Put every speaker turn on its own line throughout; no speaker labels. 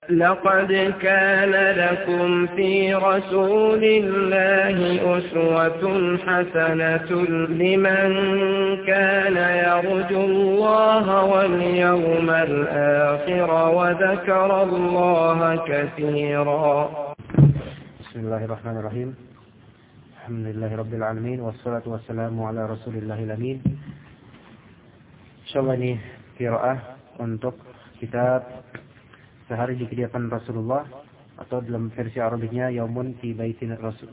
لقد كان لكم في رسول الله أسوة حسنة لمن كان يرجو الله واليوم الآخر وذكر الله كثيرا.
بسم الله الرحمن الرحيم. الحمد لله رب العالمين والصلاة والسلام على رسول الله الأمين. Insyaallah ini qiraah untuk kitab Sehari di Kediaman Rasulullah, atau dalam versi Arabiknya Yaumun fi Baiti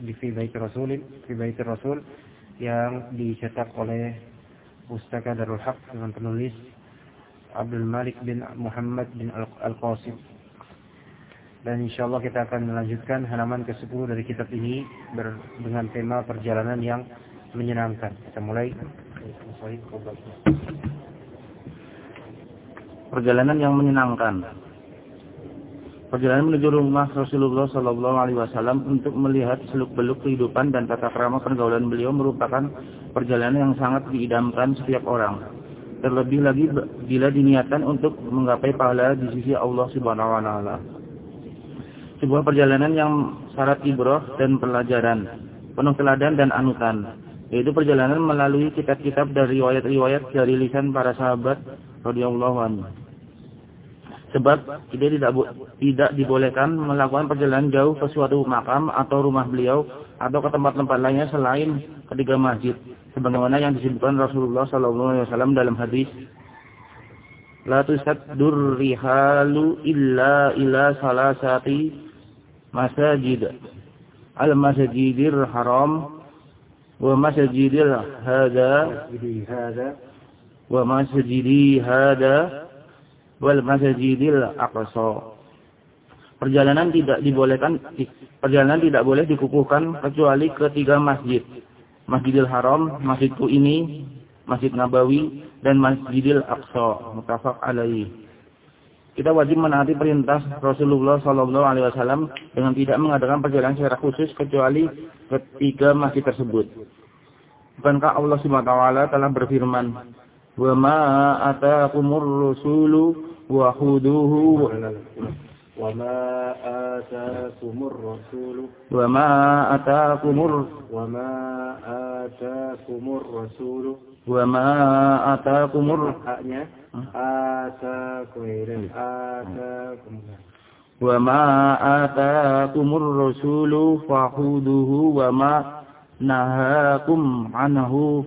Rasul, yang dicetak oleh Pustaka Darul Haq dengan penulis Abdul Malik bin Muhammad bin Al-Qasim. Dan insyaallah kita akan melanjutkan halaman ke-10 dari kitab ini dengan tema perjalanan yang menyenangkan. Kita mulai. Perjalanan yang menyenangkan. Perjalanan menuju rumah Rasulullah Sallallahu Alaihi Wasallam untuk melihat seluk-beluk kehidupan dan tata krama pergaulan beliau merupakan perjalanan yang sangat diidamkan setiap orang. Terlebih lagi bila diniatkan untuk menggapai pahala di sisi Allah Subhanahu Wa Taala. Sebuah perjalanan yang syarat ibrah dan pelajaran, penuh teladan dan anutan, yaitu perjalanan melalui kitab-kitab dan riwayat-riwayat dari lisan para sahabat radhiyallahu anhu. Sebab tidak dibolehkan melakukan perjalanan jauh ke suatu makam atau rumah beliau atau ke tempat-tempat lainnya selain ketiga masjid, sebagaimana yang disebutkan Rasulullah SAW dalam hadis, la tusaddur rihalu illa ila salasati masajid, al-masjidir haram wa masjidil hada wa masjidi hada wal masjidil aqsa. Perjalanan tidak boleh dikukuhkan kecuali ketiga masjid. Masjidil Haram, Masjidku ini, Masjid Nabawi, dan Masjidil Aqsa. Muttafaq alaih. Kita wajib menaati perintah Rasulullah sallallahu alaihi wasallam dengan tidak mengadakan perjalanan secara khusus kecuali ketiga masjid tersebut. Bukankah Allah Subhanahu wa taala telah berfirman, "Wa ma ataakumur rasulu wa khuduhu wa ma ataakumur rasulu wa ma ataakumur rasulu wa ma ataakumur haknya wa ma ataakumur rasulu fa khuduhu wa ma nahakum anhu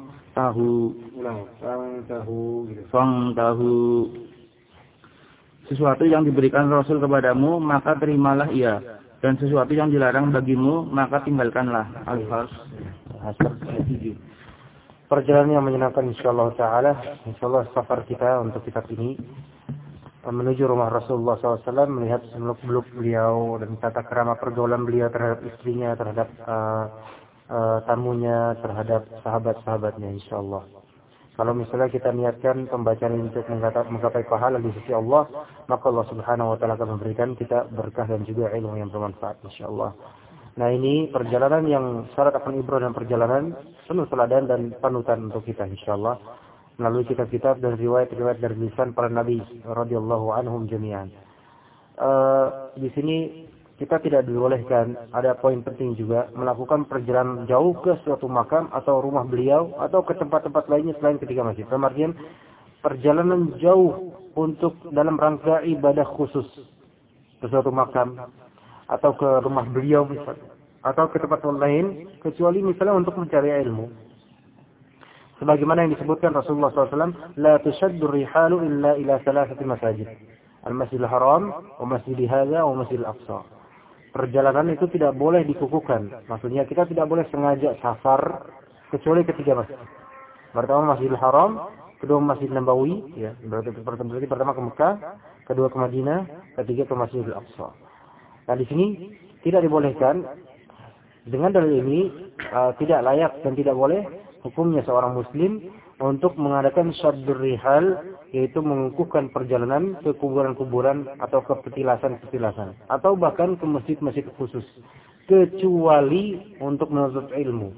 fangtahu. Sesuatu yang diberikan Rasul kepadamu, maka terimalah ia. Dan sesuatu yang dilarang bagimu, maka tinggalkanlah. Al-Hasr 7. Perjalanan yang menyenangkan insyaallah ta'ala. Insyaallah safar kita untuk kitab ini menuju rumah Rasulullah SAW, melihat seluk-beluk beliau dan tata krama pergaulan beliau terhadap istrinya, terhadap tamunya, terhadap sahabat-sahabatnya insyaallah. Kalau misalnya kita niatkan pembacaan ini untuk menggapai pahala di sisi Allah, maka Allah Subhanahu wa taala akan memberikan kita berkah dan juga ilmu yang bermanfaat insyaallah. Nah, ini perjalanan yang syarat akan ibrah dan perjalanan penuh teladan dan panutan untuk kita insyaallah melalui kitab-kitab dan riwayat-riwayat dari lisan para nabi radhiyallahu anhum jami'an. Di sini kita tidak dibolehkan, ada poin penting juga, melakukan perjalanan jauh ke suatu makam atau rumah beliau atau ke tempat-tempat lainnya selain ketiga masjid. Dalam artian perjalanan jauh untuk dalam rangka ibadah khusus ke suatu makam atau ke rumah beliau misalnya, atau ke tempat lain kecuali misalnya untuk mencari ilmu. Sebagaimana yang disebutkan Rasulullah SAW, la tushaddu rihalu illa ila salasati masajid, al-masjidil haram wa masjidi hadza wa masjidil aqsa. Perjalanan itu tidak boleh dikukuhkan. Maksudnya kita tidak boleh sengaja safar kecuali ketiga masjid. Pertama Masjidil Haram, kedua Masjid Nabawi, ya, berarti pertama ke Mekah, kedua ke Madinah, ketiga ke Masjidil Aqsa. Nah, di sini tidak dibolehkan. Dengan dalil ini tidak layak dan tidak boleh hukumnya seorang muslim untuk mengadakan syaddur rihal, yaitu mengukuhkan perjalanan ke kuburan-kuburan atau ke petilasan-petilasan atau bahkan ke masjid-masjid khusus, kecuali untuk menuntut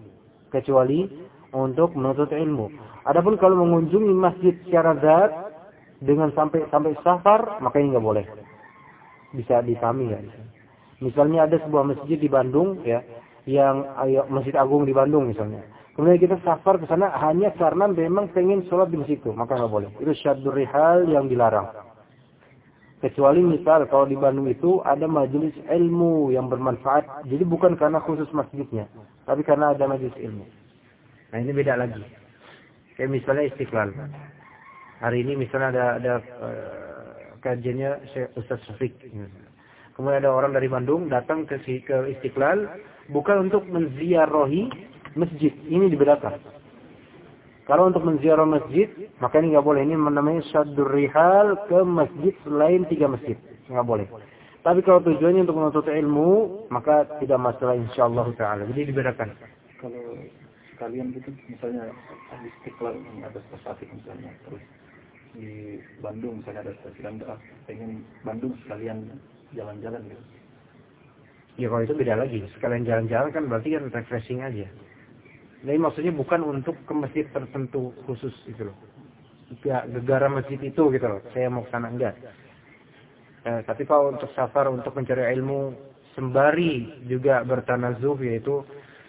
ilmu. Adapun kalau mengunjungi masjid secara zat dengan sampai safar, maka ini enggak boleh. Bisa dipahami ya? Misalnya ada sebuah masjid di Bandung ya, yang Masjid Agung di Bandung misalnya. Kemudian kita safar ke sana hanya karena memang pengen sholat di masjid itu, maka nggak boleh. Itu syaddur rihal yang dilarang. Kecuali misal kalau di Bandung itu ada majelis ilmu yang bermanfaat, jadi bukan karena khusus masjidnya, tapi karena ada majelis ilmu. Nah ini beda lagi. Kayak misalnya Istiqlal. Hari ini misalnya ada kajiannya Ustaz Syafiq. Kemudian ada orang dari Bandung datang ke Istiqlal bukan untuk menziarahi masjid. Ini dibedakan. Kalau untuk menziarah masjid, maka ini nggak boleh. Ini namanya syaddur rihal ke masjid selain 3 masjid. Nggak boleh. Tapi kalau tujuannya untuk menuntut ilmu, maka tidak masalah insyaallah ta'ala. Jadi dibedakan.
Kalau sekalian gitu, misalnya di Istiqlal ada stasiun misalnya, terus di Bandung misalnya ada stasiun, pengen Bandung sekalian jalan-jalan gitu.
Ya kalau itu beda lagi. Sekalian jalan-jalan kan berarti kan refreshing aja. Jadi maksudnya bukan untuk ke masjid tertentu khusus gitu loh. Gegara masjid itu gitu loh. Saya mau ke sana enggak. Tapi kalau untuk safar untuk mencari ilmu sembari juga bertanazuh yaitu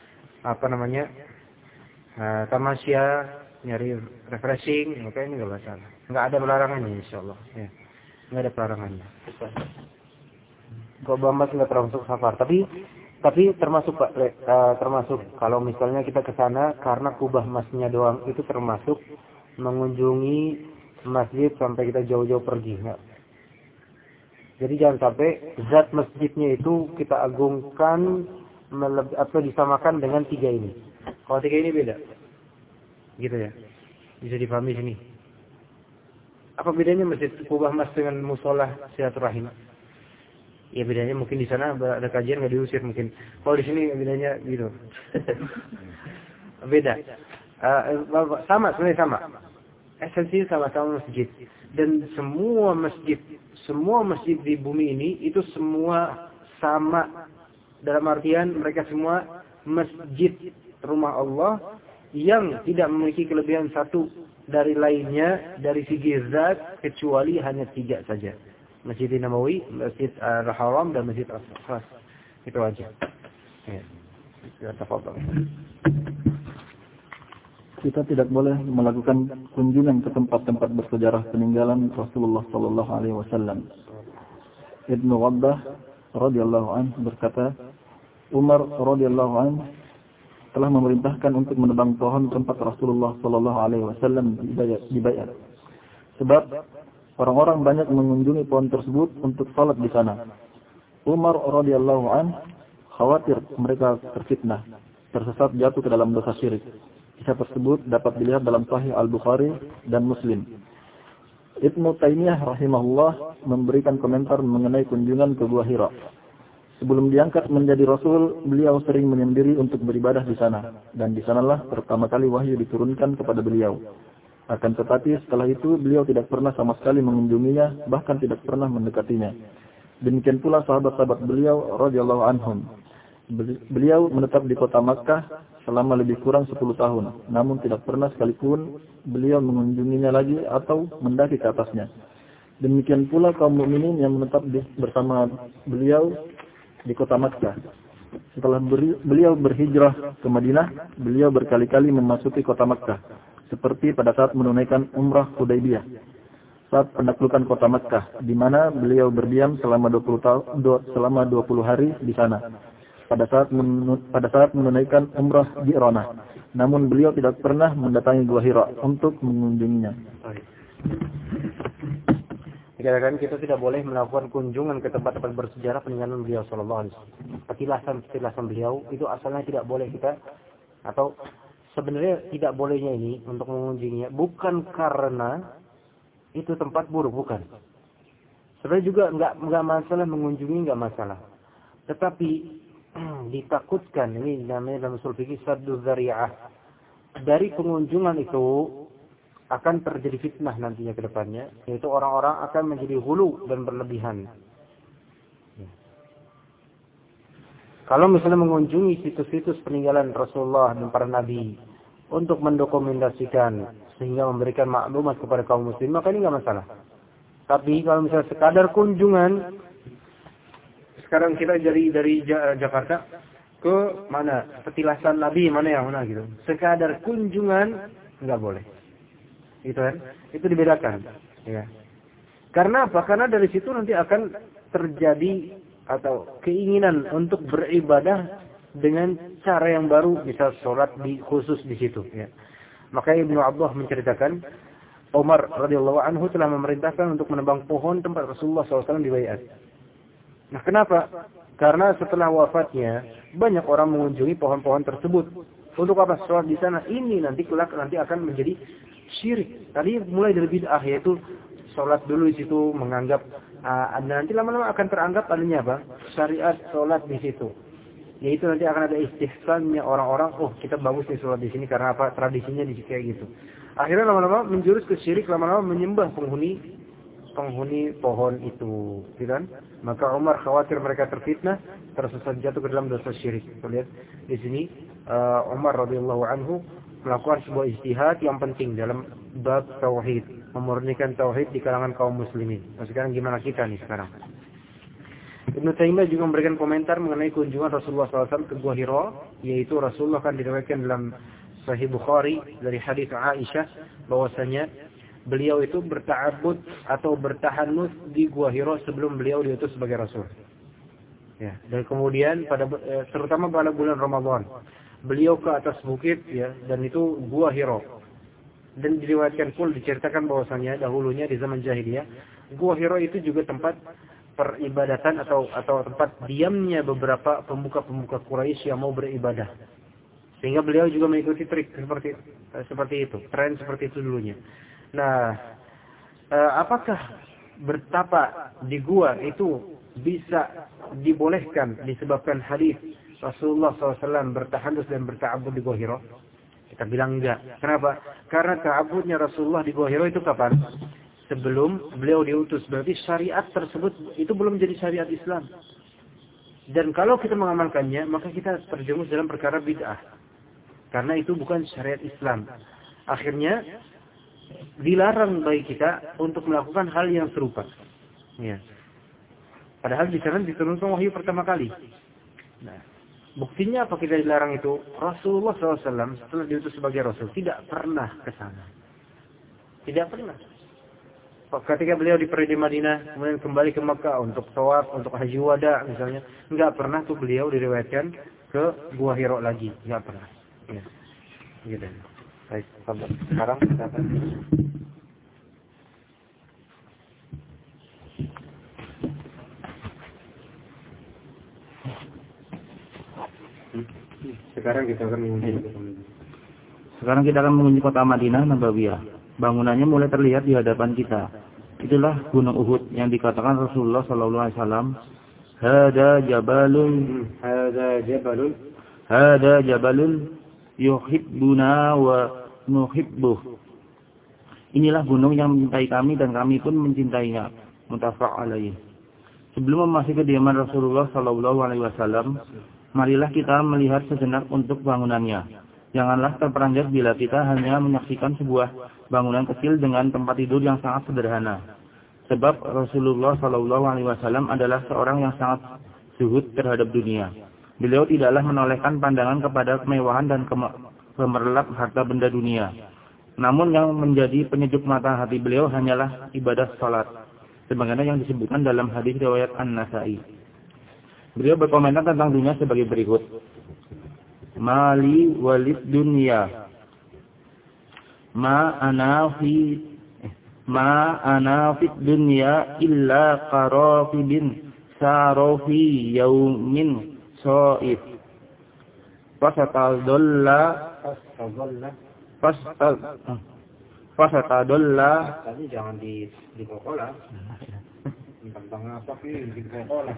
tamasya, nyari refreshing, maka ini enggak masalah. Enggak ada pelarangannya insyaallah ya. Enggak ada pelarangannya. Kok Bambas enggak termasuk safar, tapi termasuk Pak, termasuk kalau misalnya kita ke sana karena kubah masnya doang, itu termasuk mengunjungi masjid sampai kita jauh-jauh pergi, enggak. Jadi jangan sampai zat masjidnya itu kita agungkan atau disamakan dengan 3 ini. Kalau 3 ini beda. Gitu ya. Bisa dipahami sini. Apa bedanya masjid kubah mas dengan musola silaturahim? Ya bedanya mungkin di sana ada kajian nggak diusir mungkin. Kalau di sini bedanya gitu. Beda. Sama sebenarnya sama. Esensi sama-sama masjid. Dan semua masjid di bumi ini itu semua sama. Dalam artian mereka semua masjid rumah Allah yang tidak memiliki kelebihan satu dari lainnya dari segi zat kecuali hanya 3 saja. Masjid Nabawi, Masjid Al-Haram, dan Masjid Al-Aqsa. Itu aja. Ya, tafadhal.
Kita tidak boleh melakukan kunjungan ke tempat-tempat bersejarah peninggalan Rasulullah sallallahu alaihi wasallam. Ibnu Wabbah radhiyallahu anhu berkata, Umar radhiyallahu anhu telah memerintahkan untuk menebang pohon tempat Rasulullah sallallahu alaihi wasallam di Bai'at. Sebab orang-orang banyak mengunjungi pohon tersebut untuk salat di sana. Umar radhiyallahu anhu khawatir mereka terfitnah, tersesat jatuh ke dalam dosa syirik. Kisah tersebut dapat dilihat dalam Sahih Al-Bukhari dan Muslim. Ibnu Taimiyah rahimahullah memberikan komentar mengenai kunjungan ke Gua Hira. Sebelum diangkat menjadi Rasul, beliau sering menyendiri untuk beribadah di sana, dan di sanalah pertama kali wahyu diturunkan kepada beliau. Akan tetapi setelah itu beliau tidak pernah sama sekali mengunjunginya, bahkan tidak pernah mendekatinya. Demikian pula sahabat-sahabat beliau radhiyallahu anhum. Beliau menetap di kota Makkah selama lebih kurang 10 tahun, namun tidak pernah sekalipun beliau mengunjunginya lagi atau mendaki ke atasnya. Demikian pula kaum mukminin yang menetap bersama beliau di kota Makkah. Setelah beliau berhijrah ke Madinah, beliau berkali-kali memasuki kota Makkah, seperti pada saat menunaikan umrah Hudaybiyah, saat penaklukan kota Makkah, di mana beliau berdiam selama 20 hari di sana. Pada saat menunaikan umrah Ji'ranah, namun beliau tidak pernah mendatangi Gua Hira untuk mengunjunginya.
Dikatakan kita tidak boleh melakukan kunjungan ke tempat-tempat bersejarah peninggalan beliau sallallahu alaihi wasallam. Petilasan beliau itu asalnya tidak boleh kita, atau sebenarnya tidak bolehnya ini untuk mengunjunginya bukan karena itu tempat buruk, bukan. Sebenarnya juga enggak masalah mengunjungi, enggak masalah. Tetapi ditakutkan, ini namanya dalam usul fikih saddu dzari'ah. Dari pengunjungan itu akan terjadi fitnah nantinya ke depannya, yaitu orang-orang akan menjadi hulu dan berlebihan. Kalau misalnya mengunjungi situs-situs peninggalan Rasulullah dan para nabi untuk mendokumentasikan sehingga memberikan maklumat kepada kaum muslim, maka ini enggak masalah. Tapi kalau misalnya sekadar kunjungan sekarang kita dari Jakarta ke mana? Petilasan Nabi mana yang mana gitu. Sekadar kunjungan enggak boleh. Gitu kan? Itu dibedakan, ya. Karena apa? Karena dari situ nanti akan terjadi atau keinginan untuk beribadah dengan cara yang baru, misal sholat khusus di situ, ya. Maka Ibnu Abdullah menceritakan Umar radhiyallahu anhu telah memerintahkan untuk menebang pohon tempat Rasulullah SAW dibaiat. Nah, kenapa? Karena setelah wafatnya banyak orang mengunjungi pohon-pohon tersebut. Untuk apa? Sholat di sana. Ini nanti kelak akan menjadi syirik. Tadi mulai dari bid'ah, yaitu sholat dulu di situ menganggap nanti lama-lama akan teranggap adanya apa? Syariat sholat di situ. Yaitu nanti akan ada istihsannya orang-orang, oh kita bagus nih sholat di sini karena apa? Tradisinya di kayak gitu. Akhirnya lama-lama menjurus ke syirik, lama-lama menyembah penghuni pohon itu, gitu kan? Maka Umar khawatir mereka terfitnah, tersesat jatuh ke dalam dosa syirik. Kita lihat di sini Umar radhiyallahu anhu melakukan sebuah ijtihad yang penting dalam bab tauhid, memurnikan tauhid di kalangan kaum muslimin. Nah, sekarang gimana kita nih sekarang? Ibnu Taimiyah juga memberikan komentar mengenai kunjungan Rasulullah SAW ke Gua Hira, yaitu Rasulullah kan diriwayatkan dalam Sahih Bukhari dari hadis Aisyah bahwasanya beliau itu berta'abbud atau bertahanus di Gua Hira sebelum beliau diutus sebagai rasul. Ya, dan kemudian terutama pada bulan Ramadan, beliau ke atas bukit, ya, dan itu Gua Hira. Dan diriwayatkan pun diceritakan bahwasanya dahulunya di zaman jahiliyah, Gua Hira itu juga tempat peribadatan atau tempat diamnya beberapa pemuka-pemuka Quraisy yang mau beribadah. Sehingga beliau juga mengikuti trik seperti itu, tren seperti itu dulunya. Nah, apakah bertapa di gua itu bisa dibolehkan disebabkan hadis Rasulullah SAW bertahandus dan berta'abbud di Gua Hira? Kita bilang enggak. Kenapa? Karena ta'abbudnya Rasulullah di Gua Hira itu kapan? Sebelum beliau diutus. Berarti syariat tersebut itu belum menjadi syariat Islam. Dan kalau kita mengamalkannya, maka kita terjerumus dalam perkara bid'ah. Karena itu bukan syariat Islam. Akhirnya dilarang bagi kita untuk melakukan hal yang serupa. Ya. Padahal di sana diturunkan wahyu pertama kali. Nah, buktinya apa kita dilarang itu? Rasulullah SAW setelah diutus sebagai Rasul tidak pernah ke sana. Tidak pernah. Ketika beliau di Madinah, kemudian kembali ke Makkah untuk tawaf, untuk haji wada misalnya, enggak pernah tuh beliau diriwayatkan ke Gua Hira lagi, enggak pernah. Ya. Gitu. Baik, sekarang kita akan
mengunjungi kota Madinah Nabawiyah. Bangunannya mulai terlihat di hadapan kita. Itulah Gunung Uhud yang dikatakan Rasulullah sallallahu alaihi wasallam, hada jabalun yuhibbuna wa nuhibbuh. Inilah gunung yang mencintai kami dan kami pun mencintainya. Muttafaq alaih. Sebelum memasuki kediaman Rasulullah sallallahu alaihi wasallam, marilah kita melihat sejenak untuk bangunannya. Janganlah terperanjat bila kita hanya menyaksikan sebuah bangunan kecil dengan tempat tidur yang sangat sederhana. Sebab Rasulullah SAW adalah seorang yang sangat zuhud terhadap dunia. Beliau tidaklah menolehkan pandangan kepada kemewahan dan gemerlap harta benda dunia. Namun yang menjadi penyejuk mata hati beliau hanyalah ibadah salat, sebagaimana yang disebutkan dalam hadis riwayat An-Nasa'i. Beliau berkomentar tentang dunia sebagai berikut. Mali walid dunya ma ana fi dunya illa qarafibin sarofi yaumin so'if fasatadolla
tadi jangan di kokola tentang apa sih di kokola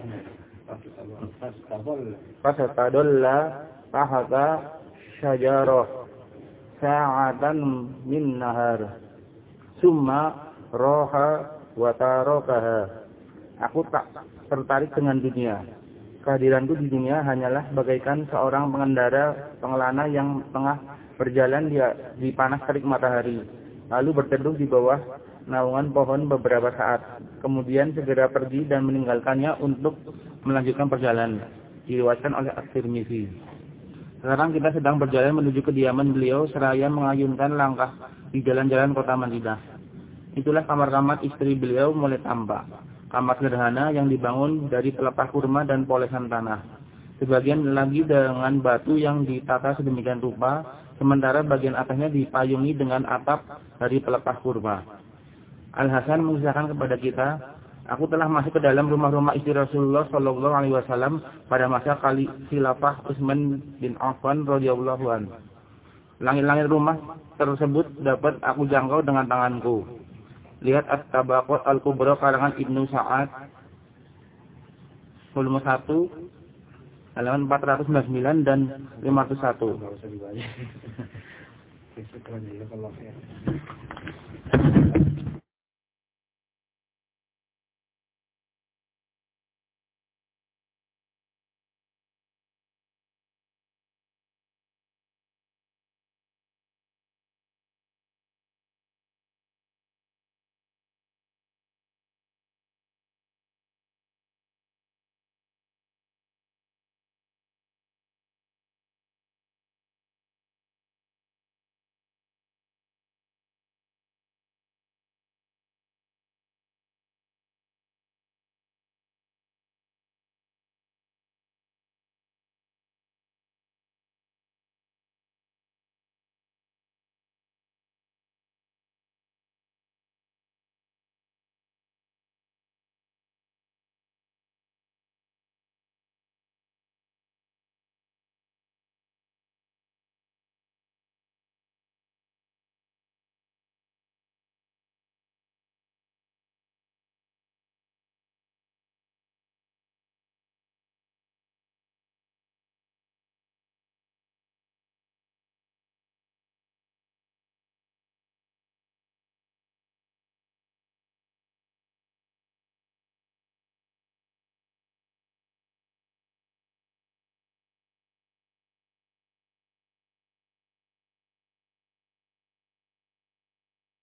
fasatadolla tahta syajarah sa'atan min nahar summa roha wa tarakaha. Aku tak tertarik dengan dunia. Kehadiranku di dunia hanyalah bagaikan seorang pengelana yang tengah berjalan di panas terik matahari, lalu berteduh di bawah naungan pohon beberapa saat, kemudian segera pergi dan meninggalkannya untuk
melanjutkan perjalanan. Diriwayatkan oleh At-Tirmidzi. Sekarang kita sedang berjalan menuju kediaman beliau seraya mengayunkan langkah di jalan-jalan kota Madinah. Itulah kamar-kamar istri beliau mulai tampak. Kamar sederhana yang dibangun dari pelepah kurma dan polesan tanah. Sebagian lagi dengan batu yang ditata sedemikian rupa, sementara bagian atasnya dipayungi dengan atap dari pelepah kurma. Al-Hasan mengisahkan kepada kita, aku telah masuk ke dalam rumah-rumah istri Rasulullah Shallallahu Alaihi Wasallam pada masa khilafah Utsman bin Affan radhiyallahu anhu. Langit-langit rumah tersebut dapat aku jangkau dengan tanganku. Lihat At-Tabaqat Al-Kubra karangan Ibnu Sa'ad, volume 1. Halaman 499 dan 501.